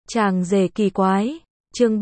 Chàng rể kỳ quái, chương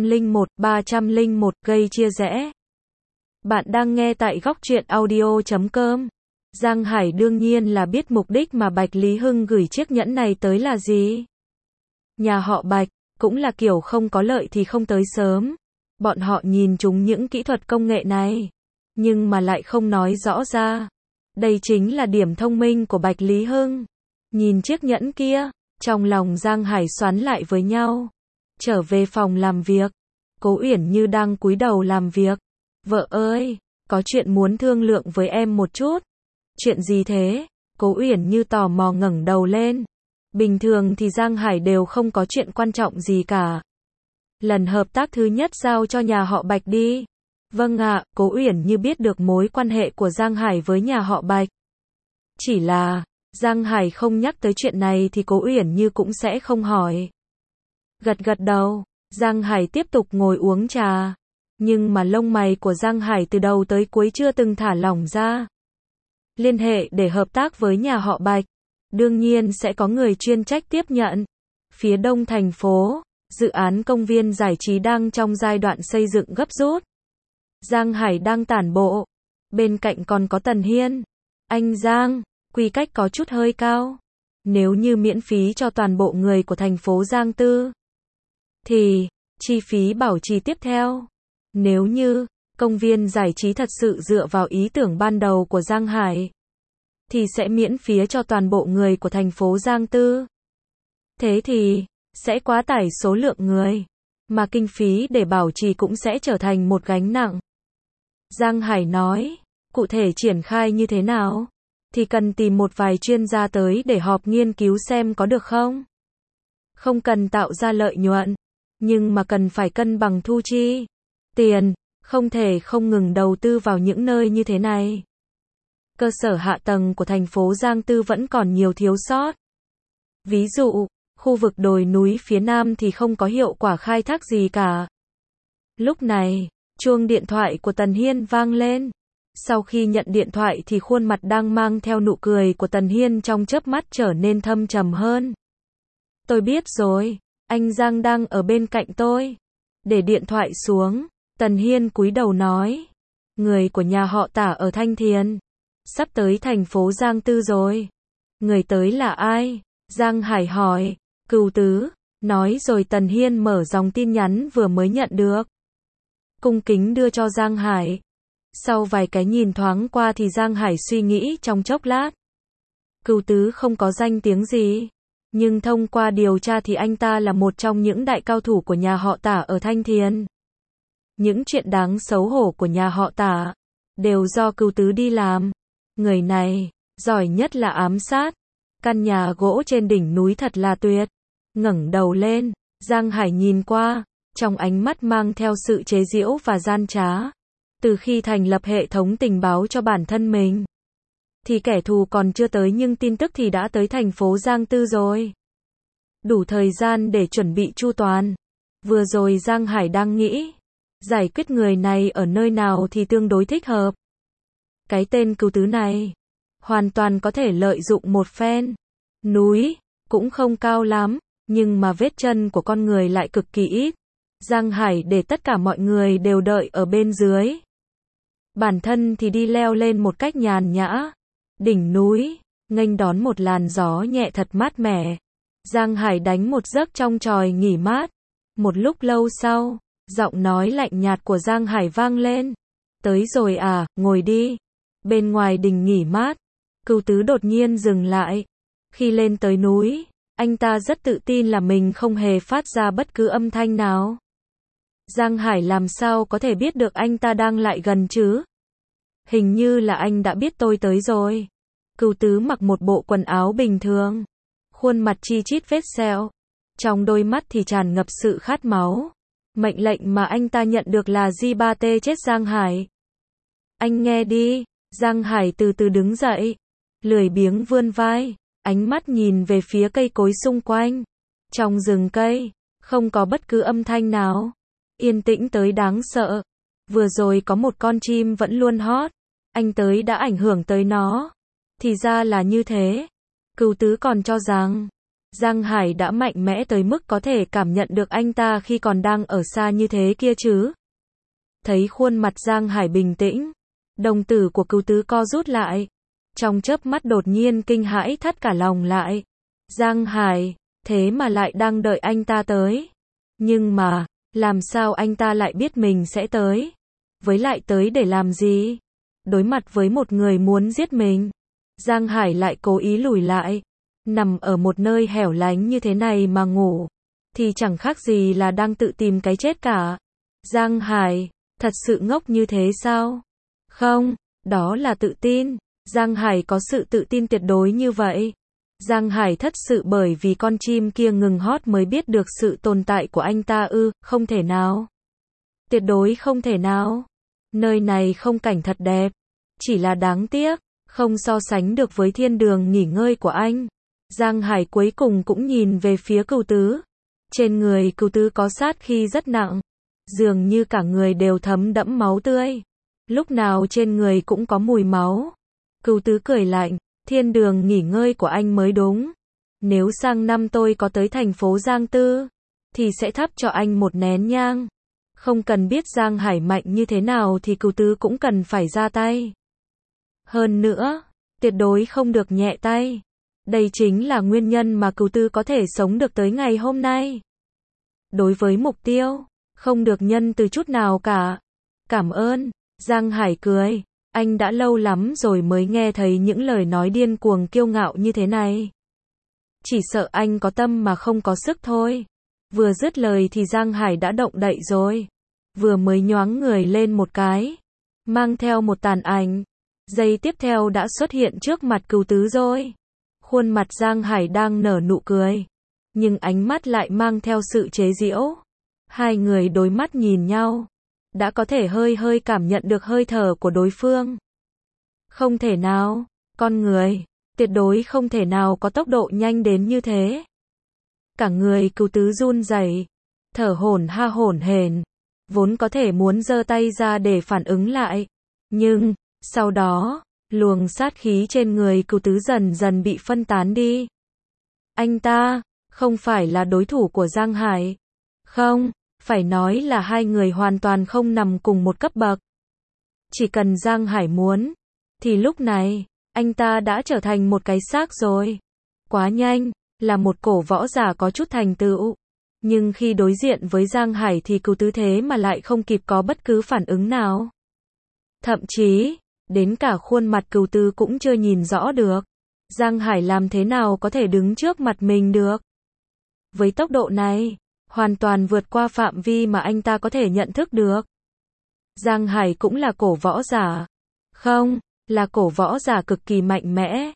301, gây chia rẽ. Bạn đang nghe tại góc truyện audio.com. Giang Hải đương nhiên là biết mục đích mà Bạch Lý Hưng gửi chiếc nhẫn này tới là gì. Nhà họ Bạch, cũng là kiểu không có lợi thì không tới sớm. Bọn họ nhìn chúng những kỹ thuật công nghệ này, nhưng mà lại không nói rõ ra. Đây chính là điểm thông minh của Bạch Lý Hưng. Nhìn chiếc nhẫn kia, trong lòng Giang Hải xoắn lại với nhau. Trở về phòng làm việc, Cố Uyển Như đang cúi đầu làm việc. Vợ ơi, có chuyện muốn thương lượng với em một chút. Chuyện gì thế? Cố Uyển Như tò mò ngẩng đầu lên. Bình thường thì Giang Hải đều không có chuyện quan trọng gì cả. Lần hợp tác thứ nhất giao cho nhà họ Bạch đi. Vâng ạ, Cố Uyển Như biết được mối quan hệ của Giang Hải với nhà họ Bạch. Chỉ là, Giang Hải không nhắc tới chuyện này thì Cố Uyển Như cũng sẽ không hỏi. Gật gật đầu, Giang Hải tiếp tục ngồi uống trà. Nhưng mà lông mày của Giang Hải từ đầu tới cuối chưa từng thả lỏng ra. Liên hệ để hợp tác với nhà họ Bạch, đương nhiên sẽ có người chuyên trách tiếp nhận. Phía đông thành phố, dự án công viên giải trí đang trong giai đoạn xây dựng gấp rút. Giang Hải đang tản bộ, bên cạnh còn có Tần Hiên. Anh Giang, quy cách có chút hơi cao. Nếu như miễn phí cho toàn bộ người của thành phố Giang Tư, thì chi phí bảo trì tiếp theo. Nếu như công viên giải trí thật sự dựa vào ý tưởng ban đầu của Giang Hải, thì sẽ miễn phí cho toàn bộ người của thành phố Giang Tư. Thế thì sẽ quá tải số lượng người, mà kinh phí để bảo trì cũng sẽ trở thành một gánh nặng. Giang Hải nói, cụ thể triển khai như thế nào? Thì cần tìm một vài chuyên gia tới để họp nghiên cứu xem có được không? Không cần tạo ra lợi nhuận, nhưng mà cần phải cân bằng thu chi. Tiền, không thể không ngừng đầu tư vào những nơi như thế này. Cơ sở hạ tầng của thành phố Giang Tư vẫn còn nhiều thiếu sót. Ví dụ, khu vực đồi núi phía Nam thì không có hiệu quả khai thác gì cả. Lúc này, chuông điện thoại của Tần Hiên vang lên. Sau khi nhận điện thoại thì khuôn mặt đang mang theo nụ cười của Tần Hiên trong chớp mắt trở nên thâm trầm hơn. Tôi biết rồi, anh Giang đang ở bên cạnh tôi. Để điện thoại xuống, Tần Hiên cúi đầu nói. Người của nhà họ Tả ở Thanh Thiền sắp tới thành phố Giang Tư rồi. Người tới là ai? Giang Hải hỏi. Cửu Tứ. Nói rồi Tần Hiên mở dòng tin nhắn vừa mới nhận được, cung kính đưa cho Giang Hải. Sau vài cái nhìn thoáng qua thì Giang Hải suy nghĩ trong chốc lát. Cửu Tứ không có danh tiếng gì, nhưng thông qua điều tra thì anh ta là một trong những đại cao thủ của nhà họ Tả ở Thanh Thiền. Những chuyện đáng xấu hổ của nhà họ Tả đều do Cửu Tứ đi làm. Người này giỏi nhất là ám sát. Căn nhà gỗ trên đỉnh núi thật là tuyệt. Ngẩng đầu lên, Giang Hải nhìn qua, trong ánh mắt mang theo sự chế giễu và gian trá. Từ khi thành lập hệ thống tình báo cho bản thân mình, thì kẻ thù còn chưa tới nhưng tin tức thì đã tới thành phố Giang Tư rồi. Đủ thời gian để chuẩn bị chu toàn. Vừa rồi Giang Hải đang nghĩ, giải quyết người này ở nơi nào thì tương đối thích hợp. Cái tên Cửu Tứ này, hoàn toàn có thể lợi dụng một phen. Núi, cũng không cao lắm, nhưng mà vết chân của con người lại cực kỳ ít. Giang Hải để tất cả mọi người đều đợi ở bên dưới. Bản thân thì đi leo lên một cách nhàn nhã. Đỉnh núi, nghênh đón một làn gió nhẹ thật mát mẻ. Giang Hải đánh một giấc trong chòi nghỉ mát. Một lúc lâu sau, giọng nói lạnh nhạt của Giang Hải vang lên. Tới rồi à, ngồi đi. Bên ngoài đình nghỉ mát, Cửu Tứ đột nhiên dừng lại. Khi lên tới núi, anh ta rất tự tin là mình không hề phát ra bất cứ âm thanh nào. Giang Hải làm sao có thể biết được anh ta đang lại gần chứ? Hình như là anh đã biết tôi tới rồi. Cửu Tứ mặc một bộ quần áo bình thường, khuôn mặt chi chít vết sẹo, trong đôi mắt thì tràn ngập sự khát máu. Mệnh lệnh mà anh ta nhận được là G3T chết Giang Hải. Anh nghe đi. Giang Hải từ từ đứng dậy, lười biếng vươn vai, ánh mắt nhìn về phía cây cối xung quanh. Trong rừng cây, không có bất cứ âm thanh nào, yên tĩnh tới đáng sợ. Vừa rồi có một con chim vẫn luôn hót, anh tới đã ảnh hưởng tới nó. Thì ra là như thế. Cửu Tứ còn cho rằng Giang Hải đã mạnh mẽ tới mức có thể cảm nhận được anh ta khi còn đang ở xa như thế kia chứ. Thấy khuôn mặt Giang Hải bình tĩnh, đồng tử của Cửu Tứ co rút lại. Trong chớp mắt đột nhiên kinh hãi thắt cả lòng lại. Giang Hải, thế mà lại đang đợi anh ta tới. Nhưng mà, làm sao anh ta lại biết mình sẽ tới? Với lại tới để làm gì? Đối mặt với một người muốn giết mình. Giang Hải lại cố ý lùi lại. Nằm ở một nơi hẻo lánh như thế này mà ngủ. Thì chẳng khác gì là đang tự tìm cái chết cả. Giang Hải, thật sự ngốc như thế sao? Không, đó là tự tin. Giang Hải có sự tự tin tuyệt đối như vậy. Giang Hải thất sự bởi vì con chim kia ngừng hót mới biết được sự tồn tại của anh ta ư, không thể nào. Tuyệt đối không thể nào. Nơi này không cảnh thật đẹp. Chỉ là đáng tiếc, không so sánh được với thiên đường nghỉ ngơi của anh. Giang Hải cuối cùng cũng nhìn về phía Cửu Tứ. Trên người Cửu Tứ có sát khí rất nặng. Dường như cả người đều thấm đẫm máu tươi. Lúc nào trên người cũng có mùi máu. Cửu Tứ cười lạnh, thiên đường nghỉ ngơi của anh mới đúng. Nếu sang năm tôi có tới thành phố Giang Tư, thì sẽ thắp cho anh một nén nhang. Không cần biết Giang Hải mạnh như thế nào thì Cửu Tứ cũng cần phải ra tay. Hơn nữa, tuyệt đối không được nhẹ tay. Đây chính là nguyên nhân mà Cửu Tứ có thể sống được tới ngày hôm nay. Đối với mục tiêu, không được nhân từ chút nào cả. Cảm ơn, Giang Hải cười. Anh đã lâu lắm rồi mới nghe thấy những lời nói điên cuồng kiêu ngạo như thế này. Chỉ sợ anh có tâm mà không có sức thôi. Vừa dứt lời thì Giang Hải đã động đậy rồi. Vừa mới nhoáng người lên một cái, mang theo một tàn ảnh. Giây tiếp theo đã xuất hiện trước mặt Cửu Tứ rồi. Khuôn mặt Giang Hải đang nở nụ cười, nhưng ánh mắt lại mang theo sự chế giễu. Hai người đối mắt nhìn nhau, đã có thể hơi hơi cảm nhận được hơi thở của đối phương. Không thể nào, con người, tuyệt đối không thể nào có tốc độ nhanh đến như thế. Cả người Cửu Tứ run rẩy, thở hổn hển, vốn có thể muốn giơ tay ra để phản ứng lại, nhưng sau đó, luồng sát khí trên người Cửu Tứ dần dần bị phân tán đi. Anh ta không phải là đối thủ của Giang Hải. Không, phải nói là hai người hoàn toàn không nằm cùng một cấp bậc. Chỉ cần Giang Hải muốn, thì lúc này, anh ta đã trở thành một cái xác rồi. Quá nhanh, là một cổ võ giả có chút thành tựu. Nhưng khi đối diện với Giang Hải thì Cửu Tứ thế mà lại không kịp có bất cứ phản ứng nào. Thậm chí, đến cả khuôn mặt Cửu Tứ cũng chưa nhìn rõ được. Giang Hải làm thế nào có thể đứng trước mặt mình được? Với tốc độ này, hoàn toàn vượt qua phạm vi mà anh ta có thể nhận thức được. Giang Hải cũng là cổ võ giả. Không, là cổ võ giả cực kỳ mạnh mẽ.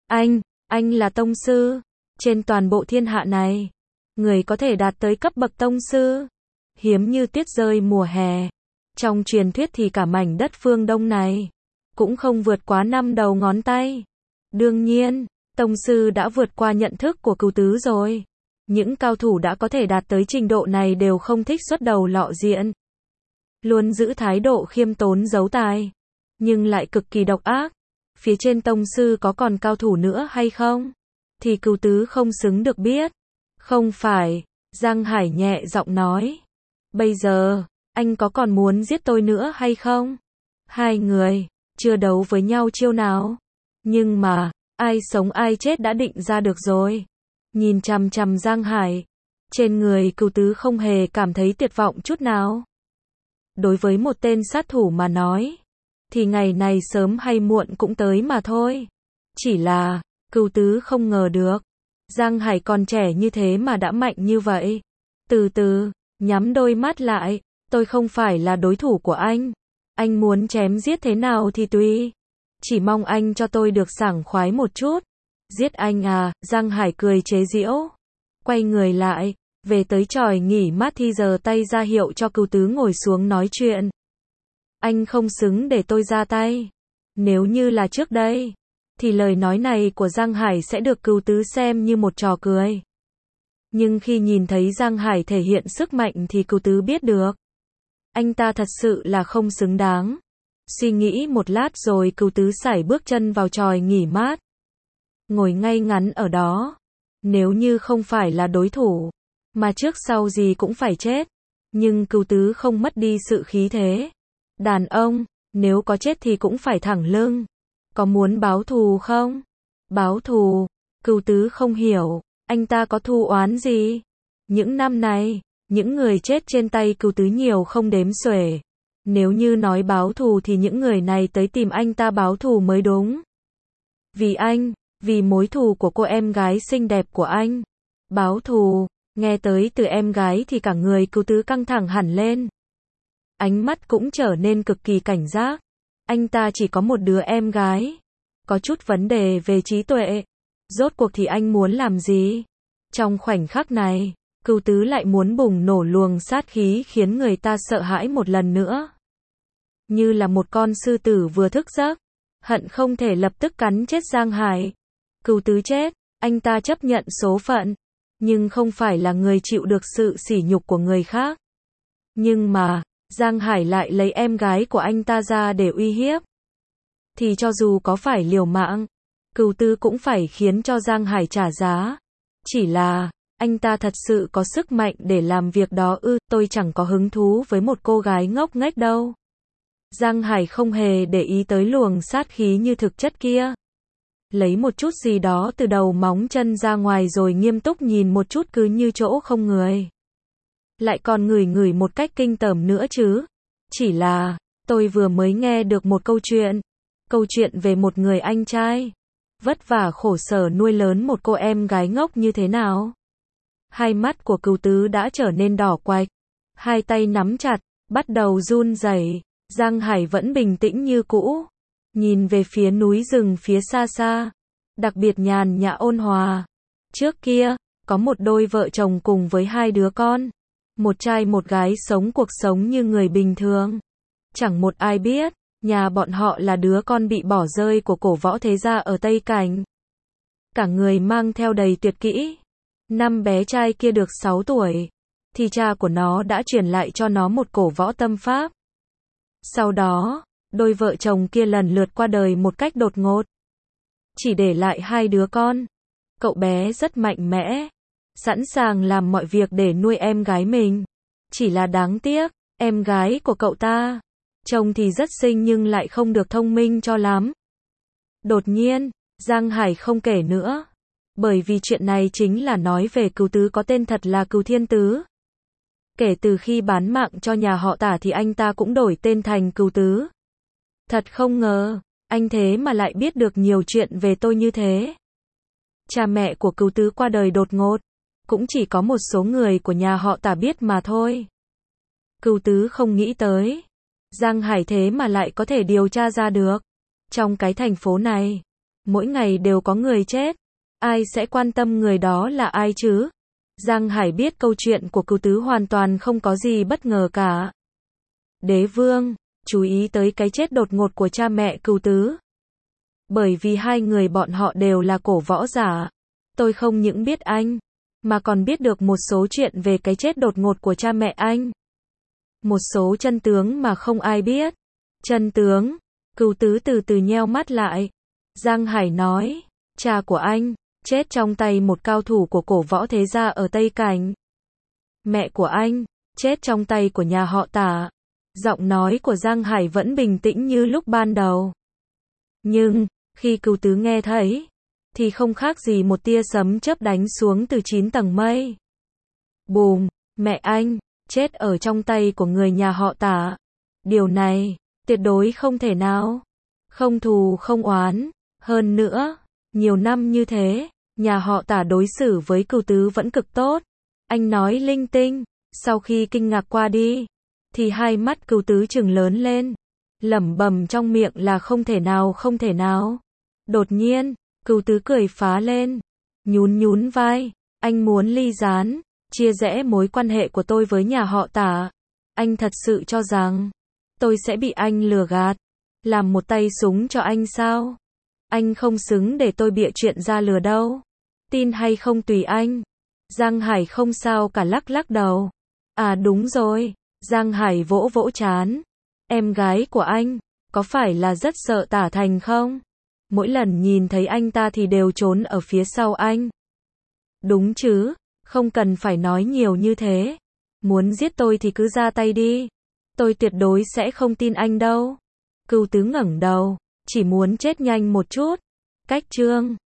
Anh là tông sư. Trên toàn bộ thiên hạ này, người có thể đạt tới cấp bậc tông sư, hiếm như tuyết rơi mùa hè. Trong truyền thuyết thì cả mảnh đất phương Đông này, cũng không vượt quá 5 đầu ngón tay. Đương nhiên, tông sư đã vượt qua nhận thức của Cửu Tứ rồi. Những cao thủ đã có thể đạt tới trình độ này đều không thích xuất đầu lộ diện. Luôn giữ thái độ khiêm tốn giấu tài, nhưng lại cực kỳ độc ác. Phía trên tông sư có còn cao thủ nữa hay không? Thì Cửu Tứ không xứng được biết. Không phải, Giang Hải nhẹ giọng nói. Bây giờ, anh có còn muốn giết tôi nữa hay không? Hai người, chưa đấu với nhau chiêu nào. Nhưng mà, ai sống ai chết đã định ra được rồi. Nhìn chằm chằm Giang Hải, trên người Cửu Tứ không hề cảm thấy tuyệt vọng chút nào. Đối với một tên sát thủ mà nói, thì ngày này sớm hay muộn cũng tới mà thôi. Chỉ là, Cửu Tứ không ngờ được, Giang Hải còn trẻ như thế mà đã mạnh như vậy. Từ từ, nhắm đôi mắt lại, tôi không phải là đối thủ của anh. Anh muốn chém giết thế nào thì tùy. Chỉ mong anh cho tôi được sảng khoái một chút. Giết anh à, Giang Hải cười chế giễu. Quay người lại, về tới chòi nghỉ mát thì giơ tay ra hiệu cho Cửu Tứ ngồi xuống nói chuyện. Anh không xứng để tôi ra tay. Nếu như là trước đây, thì lời nói này của Giang Hải sẽ được Cửu Tứ xem như một trò cười. Nhưng khi nhìn thấy Giang Hải thể hiện sức mạnh thì Cửu Tứ biết được, anh ta thật sự là không xứng đáng. Suy nghĩ một lát rồi Cửu Tứ sải bước chân vào chòi nghỉ mát. Ngồi ngay ngắn ở đó, Nếu như không phải là đối thủ, mà trước sau gì cũng phải chết. Nhưng Cửu Tứ không mất đi sự khí thế. Đàn ông, nếu có chết thì cũng phải thẳng lưng. Có muốn báo thù không? Báo thù? Cửu Tứ không hiểu, anh ta có thù oán gì? Những năm này, những người chết trên tay Cửu Tứ nhiều không đếm xuể. Nếu như nói báo thù thì những người này tới tìm anh ta báo thù mới đúng. Vì anh, vì mối thù của cô em gái xinh đẹp của anh. Báo thù, nghe tới từ em gái thì cả người Cửu Tứ căng thẳng hẳn lên. Ánh mắt cũng trở nên cực kỳ cảnh giác. Anh ta chỉ có một đứa em gái. Có chút vấn đề về trí tuệ. Rốt cuộc thì anh muốn làm gì? Trong khoảnh khắc này, Cửu Tứ lại muốn bùng nổ luồng sát khí khiến người ta sợ hãi một lần nữa. Như là một con sư tử vừa thức giấc, hận không thể lập tức cắn chết Giang Hải. Cửu Tứ chết, anh ta chấp nhận số phận, nhưng không phải là người chịu được sự sỉ nhục của người khác. Nhưng mà, Giang Hải lại lấy em gái của anh ta ra để uy hiếp. Thì cho dù có phải liều mạng, Cửu Tứ cũng phải khiến cho Giang Hải trả giá. Chỉ là, anh ta thật sự có sức mạnh để làm việc đó ư? Tôi chẳng có hứng thú với một cô gái ngốc nghếch đâu. Giang Hải không hề để ý tới luồng sát khí như thực chất kia. Lấy một chút gì đó từ đầu móng chân ra ngoài rồi nghiêm túc nhìn một chút cứ như chỗ không người. Lại còn ngửi ngửi một cách kinh tởm nữa chứ. Chỉ là, tôi vừa mới nghe được một câu chuyện. Câu chuyện về một người anh trai. Vất vả khổ sở nuôi lớn một cô em gái ngốc như thế nào. Hai mắt của Cửu Tứ đã trở nên đỏ quạch. Hai tay nắm chặt, bắt đầu run rẩy. Giang Hải vẫn bình tĩnh như cũ. Nhìn về phía núi rừng phía xa xa. Đặc biệt nhàn nhã ôn hòa. Trước kia, có một đôi vợ chồng cùng với hai đứa con. Một trai một gái sống cuộc sống như người bình thường. Chẳng một ai biết, nhà bọn họ là đứa con bị bỏ rơi của cổ võ thế gia ở Tây Cảnh. Cả người mang theo đầy tuyệt kỹ. Năm bé trai kia được 6 tuổi, thì cha của nó đã truyền lại cho nó một cổ võ tâm pháp. Sau đó, đôi vợ chồng kia lần lượt qua đời một cách đột ngột. Chỉ để lại hai đứa con. Cậu bé rất mạnh mẽ, sẵn sàng làm mọi việc để nuôi em gái mình. Chỉ là đáng tiếc, em gái của cậu ta, trông thì rất xinh nhưng lại không được thông minh cho lắm. Đột nhiên, Giang Hải không kể nữa. Bởi vì chuyện này chính là nói về Cửu Tứ có tên thật là Cửu Thiên Tứ. Kể từ khi bán mạng cho nhà họ Tả thì anh ta cũng đổi tên thành Cửu Tứ. Thật không ngờ, anh thế mà lại biết được nhiều chuyện về tôi như thế. Cha mẹ của Cửu Tứ qua đời đột ngột, cũng chỉ có một số người của nhà họ Tả biết mà thôi. Cửu Tứ không nghĩ tới, Giang Hải thế mà lại có thể điều tra ra được. Trong cái thành phố này, mỗi ngày đều có người chết. Ai sẽ quan tâm người đó là ai chứ? Giang Hải biết câu chuyện của Cửu Tứ hoàn toàn không có gì bất ngờ cả. Đế vương, chú ý tới cái chết đột ngột của cha mẹ Cửu Tứ. Bởi vì hai người bọn họ đều là cổ võ giả. Tôi không những biết anh, mà còn biết được một số chuyện về cái chết đột ngột của cha mẹ anh. Một số chân tướng mà không ai biết. Chân tướng? Cửu Tứ từ từ nheo mắt lại. Giang Hải nói, cha của anh chết trong tay một cao thủ của cổ võ thế gia ở Tây Cảnh. Mẹ của anh chết trong tay của nhà họ Tả. Giọng nói của Giang Hải vẫn bình tĩnh như lúc ban đầu. Nhưng, khi Cửu Tứ nghe thấy, thì không khác gì một tia sấm chớp đánh xuống từ 9 tầng mây. Bùm, mẹ anh chết ở trong tay của người nhà họ Tả. Điều này tuyệt đối không thể nào. Không thù không oán. Hơn nữa, nhiều năm như thế, nhà họ Tả đối xử với Cửu Tứ vẫn cực tốt. Anh nói linh tinh. Sau khi kinh ngạc qua đi, thì hai mắt Cửu Tứ trừng lớn lên, lẩm bẩm trong miệng là không thể nào không thể nào. Đột nhiên, Cửu Tứ cười phá lên, nhún nhún vai. Anh muốn ly gián, chia rẽ mối quan hệ của tôi với nhà họ Tả. Anh thật sự cho rằng tôi sẽ bị anh lừa gạt, làm một tay súng cho anh sao? Anh không xứng để tôi bịa chuyện ra lừa đâu. Tin hay không tùy anh. Giang Hải không sao cả lắc lắc đầu. À đúng rồi. Giang Hải vỗ vỗ trán. Em gái của anh, có phải là rất sợ Tả Thành không? Mỗi lần nhìn thấy anh ta thì đều trốn ở phía sau anh. Đúng chứ, không cần phải nói nhiều như thế. Muốn giết tôi thì cứ ra tay đi. Tôi tuyệt đối sẽ không tin anh đâu. Cửu Tứ ngẩng đầu, chỉ muốn chết nhanh một chút. Cách Trương